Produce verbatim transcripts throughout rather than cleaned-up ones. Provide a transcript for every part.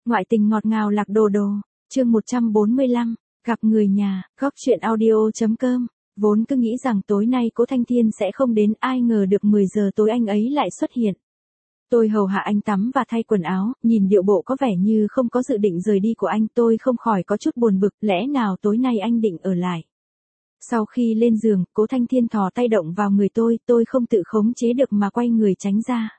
Ngoại tình ngọt ngào lạc đồ đồ, chương một trăm bốn mươi lăm, gặp người nhà, góc truyện audio.com. Vốn cứ nghĩ rằng tối nay Cố Thanh Thiên sẽ không đến, ai ngờ được mười giờ tối anh ấy lại xuất hiện. Tôi hầu hạ anh tắm và thay quần áo, nhìn điệu bộ có vẻ như không có dự định rời đi của anh, tôi không khỏi có chút buồn bực, lẽ nào tối nay anh định ở lại. Sau khi lên giường, Cố Thanh Thiên thò tay động vào người tôi, tôi không tự khống chế được mà quay người tránh ra.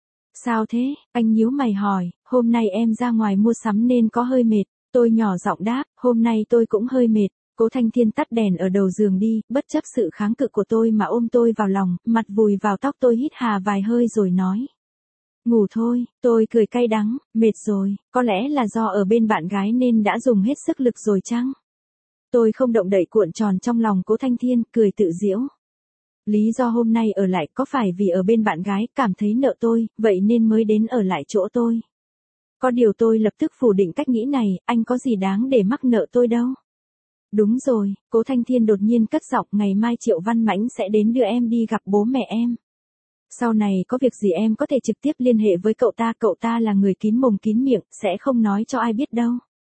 Sao thế? Anh nhíu mày hỏi, hôm nay em ra ngoài mua sắm nên có hơi mệt. Tôi nhỏ giọng đáp, hôm nay tôi cũng hơi mệt. Cố Thanh Thiên tắt đèn ở đầu giường đi, bất chấp sự kháng cự của tôi mà ôm tôi vào lòng, mặt vùi vào tóc tôi, hít hà vài hơi rồi nói. Ngủ thôi. Tôi cười cay đắng, mệt rồi, có lẽ là do ở bên bạn gái nên đã dùng hết sức lực rồi chăng? Tôi không động đậy cuộn tròn trong lòng Cố Thanh Thiên, cười tự giễu. Lý do hôm nay ở lại có phải vì ở bên bạn gái, cảm thấy nợ tôi, vậy nên mới đến ở lại chỗ tôi. Có điều tôi lập tức phủ định cách nghĩ này, anh có gì đáng để mắc nợ tôi đâu. Đúng rồi, Cố Thanh Thiên đột nhiên cất giọng, ngày mai Triệu Văn Mãnh sẽ đến đưa em đi gặp bố mẹ em. Sau này có việc gì em có thể trực tiếp liên hệ với cậu ta, cậu ta là người kín mồm kín miệng, sẽ không nói cho ai biết đâu.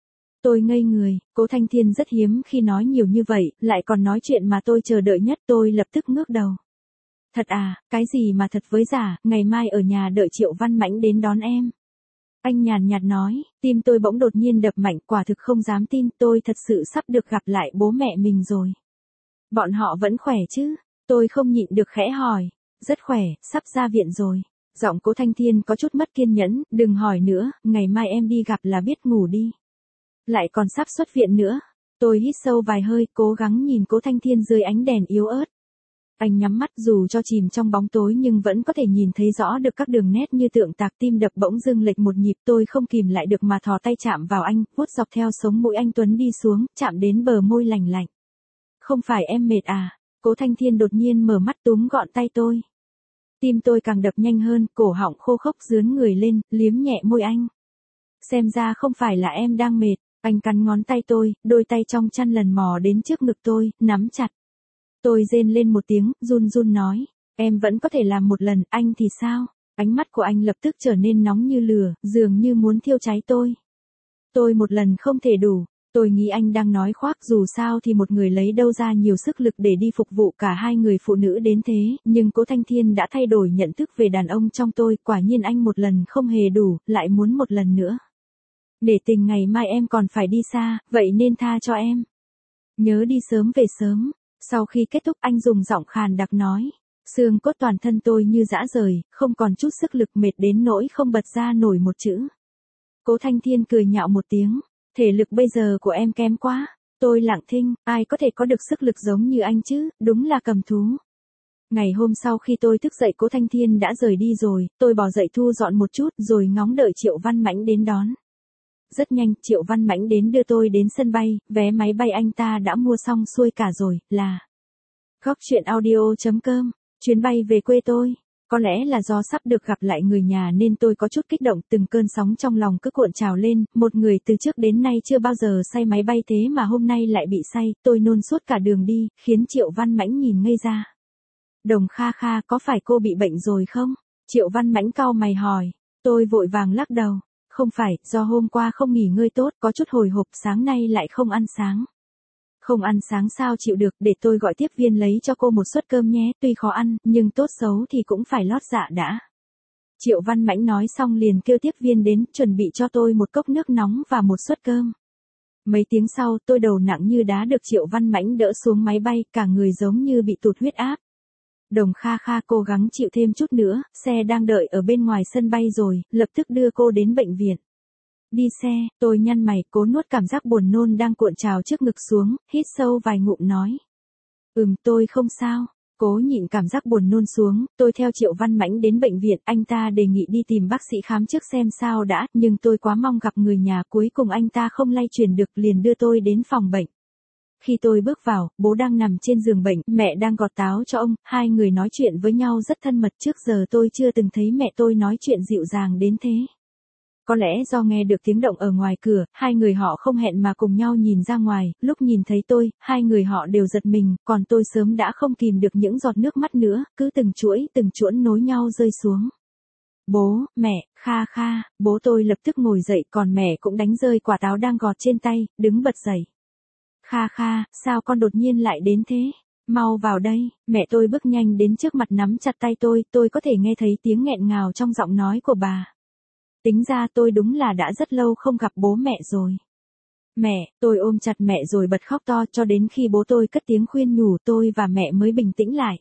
Tôi ngây người, Cố Thanh Thiên rất hiếm khi nói nhiều như vậy, lại còn nói chuyện mà tôi chờ đợi nhất, tôi lập tức ngước đầu. Thật à, cái gì mà thật với giả, ngày mai ở nhà đợi Triệu Văn Mãnh đến đón em. Anh nhàn nhạt nói, tim tôi bỗng đột nhiên đập mạnh, quả thực không dám tin, tôi thật sự sắp được gặp lại bố mẹ mình rồi. Bọn họ vẫn khỏe chứ? Tôi không nhịn được khẽ hỏi. Rất khỏe, sắp ra viện rồi. Giọng Cố Thanh Thiên có chút mất kiên nhẫn, đừng hỏi nữa, ngày mai em đi gặp là biết, ngủ đi. Lại còn sắp xuất viện nữa. Tôi hít sâu vài hơi, cố gắng nhìn Cố Thanh Thiên dưới ánh đèn yếu ớt. Anh nhắm mắt, dù cho chìm trong bóng tối nhưng vẫn có thể nhìn thấy rõ được các đường nét như tượng tạc, tim đập bỗng dưng lệch một nhịp, tôi không kìm lại được mà thò tay chạm vào anh, vuốt dọc theo sống mũi anh tuấn đi xuống, chạm đến bờ môi lành lạnh. Không phải em mệt à? Cố Thanh Thiên đột nhiên mở mắt túm gọn tay tôi. Tim tôi càng đập nhanh hơn, cổ họng khô khốc rướn người lên, liếm nhẹ môi anh. Xem ra không phải là em đang mệt, anh cắn ngón tay tôi, đôi tay trong chăn lần mò đến trước ngực tôi, nắm chặt. Tôi rên lên một tiếng, run run nói, em vẫn có thể làm một lần, anh thì sao? Ánh mắt của anh lập tức trở nên nóng như lửa, dường như muốn thiêu cháy tôi. Tôi một lần không thể đủ. Tôi nghĩ anh đang nói khoác, dù sao thì một người lấy đâu ra nhiều sức lực để đi phục vụ cả hai người phụ nữ đến thế, nhưng Cố Thanh Thiên đã thay đổi nhận thức về đàn ông trong tôi, quả nhiên anh một lần không hề đủ, lại muốn một lần nữa. Để tình ngày mai em còn phải đi xa, vậy nên tha cho em. Nhớ đi sớm về sớm. Sau khi kết thúc anh dùng giọng khàn đặc nói, xương cốt toàn thân tôi như rã rời, không còn chút sức lực, mệt đến nỗi không bật ra nổi một chữ. Cố Thanh Thiên cười nhạo một tiếng. Thể lực bây giờ của em kém quá. Tôi lặng thinh, ai có thể có được sức lực giống như anh chứ, đúng là cầm thú. Ngày hôm sau khi tôi thức dậy Cố Thanh Thiên đã rời đi rồi, tôi bỏ dậy thu dọn một chút rồi ngóng đợi Triệu Văn Mãnh đến đón. Rất nhanh, Triệu Văn Mãnh đến đưa tôi đến sân bay, vé máy bay anh ta đã mua xong xuôi cả rồi, là góc truyện audio.com, chuyến bay về quê tôi. Có lẽ là do sắp được gặp lại người nhà nên tôi có chút kích động, từng cơn sóng trong lòng cứ cuộn trào lên, một người từ trước đến nay chưa bao giờ say máy bay thế mà hôm nay lại bị say, tôi nôn suốt cả đường đi, khiến Triệu Văn Mãnh nhìn ngây ra. Đồng Kha Kha, có phải cô bị bệnh rồi không? Triệu Văn Mãnh cau mày hỏi, tôi vội vàng lắc đầu, không phải, do hôm qua không nghỉ ngơi tốt, có chút hồi hộp, sáng nay lại không ăn sáng. Không ăn sáng sao chịu được, để tôi gọi tiếp viên lấy cho cô một suất cơm nhé, tuy khó ăn, nhưng tốt xấu thì cũng phải lót dạ đã. Triệu Văn Mãnh nói xong liền kêu tiếp viên đến, chuẩn bị cho tôi một cốc nước nóng và một suất cơm. Mấy tiếng sau, tôi đầu nặng như đá được Triệu Văn Mãnh đỡ xuống máy bay, cả người giống như bị tụt huyết áp. Đồng Kha Kha, cố gắng chịu thêm chút nữa, xe đang đợi ở bên ngoài sân bay rồi, lập tức đưa cô đến bệnh viện. Đi xe, tôi nhăn mày, cố nuốt cảm giác buồn nôn đang cuộn trào trước ngực xuống, hít sâu vài ngụm nói. Ừm, tôi không sao. Cố nhịn cảm giác buồn nôn xuống, tôi theo Triệu Văn Mãnh đến bệnh viện, anh ta đề nghị đi tìm bác sĩ khám trước xem sao đã, nhưng tôi quá mong gặp người nhà, cuối cùng anh ta không lay truyền được, liền đưa tôi đến phòng bệnh. Khi tôi bước vào, bố đang nằm trên giường bệnh, mẹ đang gọt táo cho ông, hai người nói chuyện với nhau rất thân mật, trước giờ tôi chưa từng thấy mẹ tôi nói chuyện dịu dàng đến thế. Có lẽ do nghe được tiếng động ở ngoài cửa, hai người họ không hẹn mà cùng nhau nhìn ra ngoài, lúc nhìn thấy tôi, hai người họ đều giật mình, còn tôi sớm đã không kìm được những giọt nước mắt nữa, cứ từng chuỗi từng chuỗi nối nhau rơi xuống. Bố, mẹ, Kha Kha, bố tôi lập tức ngồi dậy còn mẹ cũng đánh rơi quả táo đang gọt trên tay, đứng bật dậy. Kha Kha, sao con đột nhiên lại đến thế? Mau vào đây, mẹ tôi bước nhanh đến trước mặt nắm chặt tay tôi, tôi có thể nghe thấy tiếng nghẹn ngào trong giọng nói của bà. Tính ra tôi đúng là đã rất lâu không gặp bố mẹ rồi. Mẹ, tôi ôm chặt mẹ rồi bật khóc to cho đến khi bố tôi cất tiếng khuyên nhủ tôi và mẹ mới bình tĩnh lại.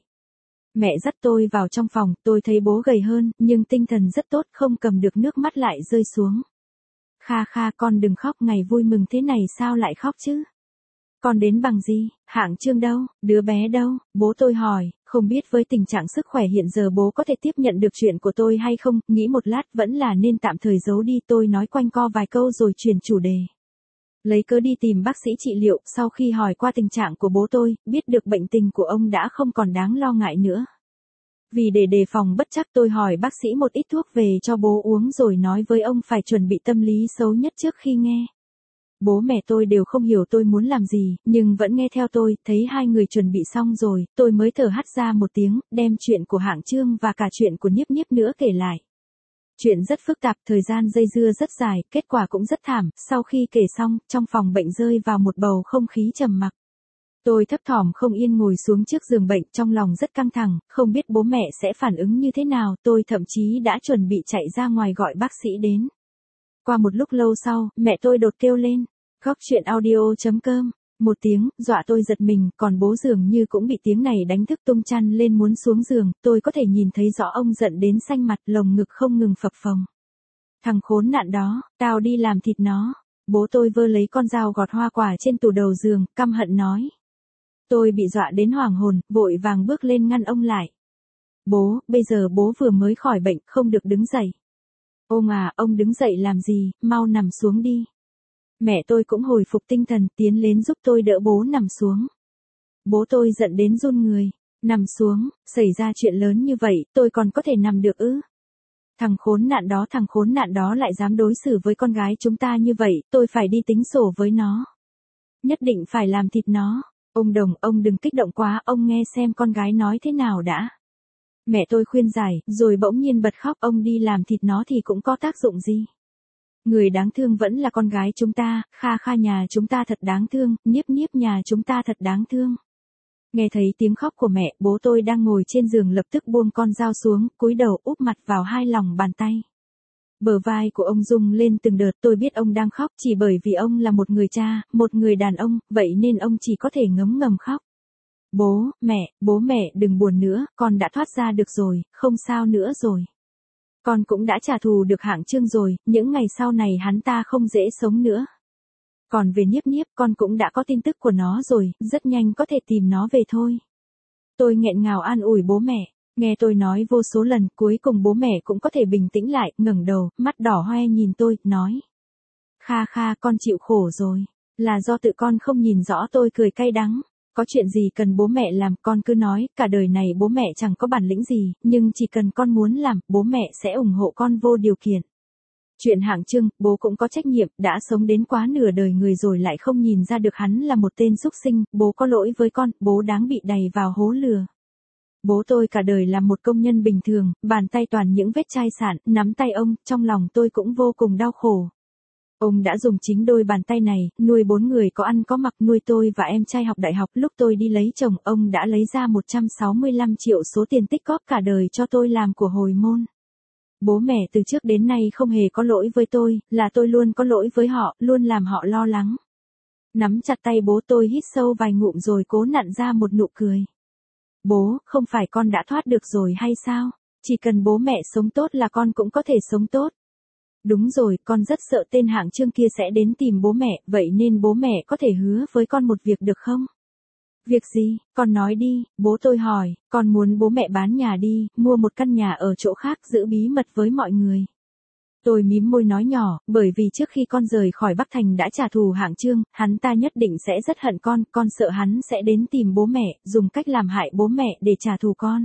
Mẹ dắt tôi vào trong phòng, tôi thấy bố gầy hơn, nhưng tinh thần rất tốt, không cầm được nước mắt lại rơi xuống. Kha Kha, con đừng khóc, ngày vui mừng thế này sao lại khóc chứ? Con đến bằng gì? Hạng Chương đâu? Đứa bé đâu? Bố tôi hỏi, không biết với tình trạng sức khỏe hiện giờ bố có thể tiếp nhận được chuyện của tôi hay không, nghĩ một lát vẫn là nên tạm thời giấu đi, tôi nói quanh co vài câu rồi chuyển chủ đề. Lấy cớ đi tìm bác sĩ trị liệu, sau khi hỏi qua tình trạng của bố tôi, biết được bệnh tình của ông đã không còn đáng lo ngại nữa. Vì để đề phòng bất trắc tôi hỏi bác sĩ một ít thuốc về cho bố uống rồi nói với ông phải chuẩn bị tâm lý xấu nhất trước khi nghe. Bố mẹ tôi đều không hiểu tôi muốn làm gì, nhưng vẫn nghe theo tôi, thấy hai người chuẩn bị xong rồi, tôi mới thở hắt ra một tiếng, đem chuyện của Hạng Chương và cả chuyện của Niếp Niếp nữa kể lại. Chuyện rất phức tạp, thời gian dây dưa rất dài, kết quả cũng rất thảm, sau khi kể xong, trong phòng bệnh rơi vào một bầu không khí trầm mặc. Tôi thấp thỏm không yên ngồi xuống trước giường bệnh, trong lòng rất căng thẳng, không biết bố mẹ sẽ phản ứng như thế nào, tôi thậm chí đã chuẩn bị chạy ra ngoài gọi bác sĩ đến. Qua một lúc lâu sau, mẹ tôi đột kêu lên, góc chuyện audio chấm com, một tiếng, dọa tôi giật mình, còn bố dường như cũng bị tiếng này đánh thức tung chăn lên muốn xuống giường, tôi có thể nhìn thấy rõ ông giận đến xanh mặt, lồng ngực không ngừng phập phồng. Thằng khốn nạn đó, tao đi làm thịt nó. Bố tôi vơ lấy con dao gọt hoa quả trên tủ đầu giường, căm hận nói. Tôi bị dọa đến hoảng hồn, vội vàng bước lên ngăn ông lại. Bố, bây giờ bố vừa mới khỏi bệnh, không được đứng dậy. Ông à, ông đứng dậy làm gì, mau nằm xuống đi. Mẹ tôi cũng hồi phục tinh thần, tiến lên giúp tôi đỡ bố nằm xuống. Bố tôi giận đến run người. Nằm xuống, xảy ra chuyện lớn như vậy, tôi còn có thể nằm được ư? Thằng khốn nạn đó, thằng khốn nạn đó lại dám đối xử với con gái chúng ta như vậy, tôi phải đi tính sổ với nó. Nhất định phải làm thịt nó. Ông Đồng, ông đừng kích động quá, ông nghe xem con gái nói thế nào đã. Mẹ tôi khuyên giải, rồi bỗng nhiên bật khóc, ông đi làm thịt nó thì cũng có tác dụng gì. Người đáng thương vẫn là con gái chúng ta, Kha Kha nhà chúng ta thật đáng thương, Niếp Niếp nhà chúng ta thật đáng thương. Nghe thấy tiếng khóc của mẹ, bố tôi đang ngồi trên giường lập tức buông con dao xuống, cúi đầu úp mặt vào hai lòng bàn tay. Bờ vai của ông rung lên từng đợt, tôi biết ông đang khóc chỉ bởi vì ông là một người cha, một người đàn ông, vậy nên ông chỉ có thể ngấm ngầm khóc. Bố, mẹ, bố mẹ đừng buồn nữa, con đã thoát ra được rồi, không sao nữa rồi. Con cũng đã trả thù được Hạng Chương rồi, những ngày sau này hắn ta không dễ sống nữa. Còn về Niếp Niếp, con cũng đã có tin tức của nó rồi, rất nhanh có thể tìm nó về thôi. Tôi nghẹn ngào an ủi bố mẹ, nghe tôi nói vô số lần, cuối cùng bố mẹ cũng có thể bình tĩnh lại, ngẩng đầu, mắt đỏ hoe nhìn tôi, nói. Kha Kha, con chịu khổ rồi, là do tự con không nhìn rõ. Tôi cười cay đắng. Có chuyện gì cần bố mẹ làm, con cứ nói, cả đời này bố mẹ chẳng có bản lĩnh gì, nhưng chỉ cần con muốn làm, bố mẹ sẽ ủng hộ con vô điều kiện. Chuyện Hạng Chương, bố cũng có trách nhiệm, đã sống đến quá nửa đời người rồi lại không nhìn ra được hắn là một tên súc sinh, bố có lỗi với con, bố đáng bị đày vào hố lừa. Bố tôi cả đời là một công nhân bình thường, bàn tay toàn những vết chai sạn, nắm tay ông, trong lòng tôi cũng vô cùng đau khổ. Ông đã dùng chính đôi bàn tay này, nuôi bốn người có ăn có mặc, nuôi tôi và em trai học đại học. Lúc tôi đi lấy chồng, ông đã lấy ra một trăm sáu mươi lăm triệu số tiền tích cóp cả đời cho tôi làm của hồi môn. Bố mẹ từ trước đến nay không hề có lỗi với tôi, là tôi luôn có lỗi với họ, luôn làm họ lo lắng. Nắm chặt tay bố tôi hít sâu vài ngụm rồi cố nặn ra một nụ cười. Bố, không phải con đã thoát được rồi hay sao? Chỉ cần bố mẹ sống tốt là con cũng có thể sống tốt. Đúng rồi, con rất sợ tên Hạng Chương kia sẽ đến tìm bố mẹ, vậy nên bố mẹ có thể hứa với con một việc được không? Việc gì, con nói đi, bố tôi hỏi, con muốn bố mẹ bán nhà đi, mua một căn nhà ở chỗ khác, giữ bí mật với mọi người. Tôi mím môi nói nhỏ, bởi vì trước khi con rời khỏi Bắc Thành đã trả thù Hạng Chương, hắn ta nhất định sẽ rất hận con, con sợ hắn sẽ đến tìm bố mẹ, dùng cách làm hại bố mẹ để trả thù con.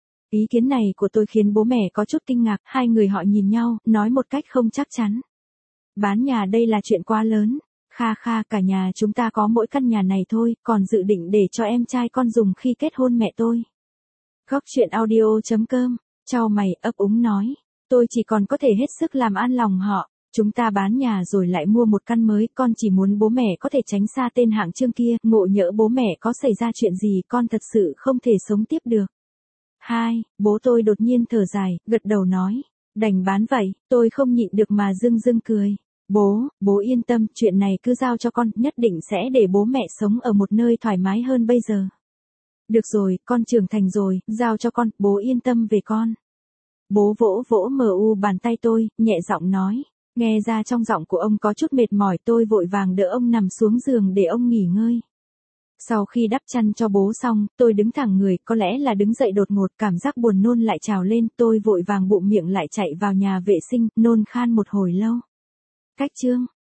Ý kiến này của tôi khiến bố mẹ có chút kinh ngạc, hai người họ nhìn nhau, nói một cách không chắc chắn. Bán nhà đây là chuyện quá lớn. Kha Kha, cả nhà chúng ta có mỗi căn nhà này thôi, còn dự định để cho em trai con dùng khi kết hôn mẹ tôi. Góc chuyện audio chấm com, chau mày ấp úng nói. Tôi chỉ còn có thể hết sức làm an lòng họ. Chúng ta bán nhà rồi lại mua một căn mới, con chỉ muốn bố mẹ có thể tránh xa tên hạng Trương kia, ngộ nhỡ bố mẹ có xảy ra chuyện gì con thật sự không thể sống tiếp được. Hai, bố tôi đột nhiên thở dài, gật đầu nói, đành bán vậy, tôi không nhịn được mà dưng dưng cười. Bố, bố yên tâm, chuyện này cứ giao cho con, nhất định sẽ để bố mẹ sống ở một nơi thoải mái hơn bây giờ. Được rồi, con trưởng thành rồi, giao cho con, bố yên tâm về con. Bố vỗ vỗ mờ u bàn tay tôi, nhẹ giọng nói. Nghe ra trong giọng của ông có chút mệt mỏi, tôi vội vàng đỡ ông nằm xuống giường để ông nghỉ ngơi. Sau khi đắp chăn cho bố xong, tôi đứng thẳng người, có lẽ là đứng dậy đột ngột, cảm giác buồn nôn lại trào lên, tôi vội vàng bụm miệng lại chạy vào nhà vệ sinh, nôn khan một hồi lâu. Cách chương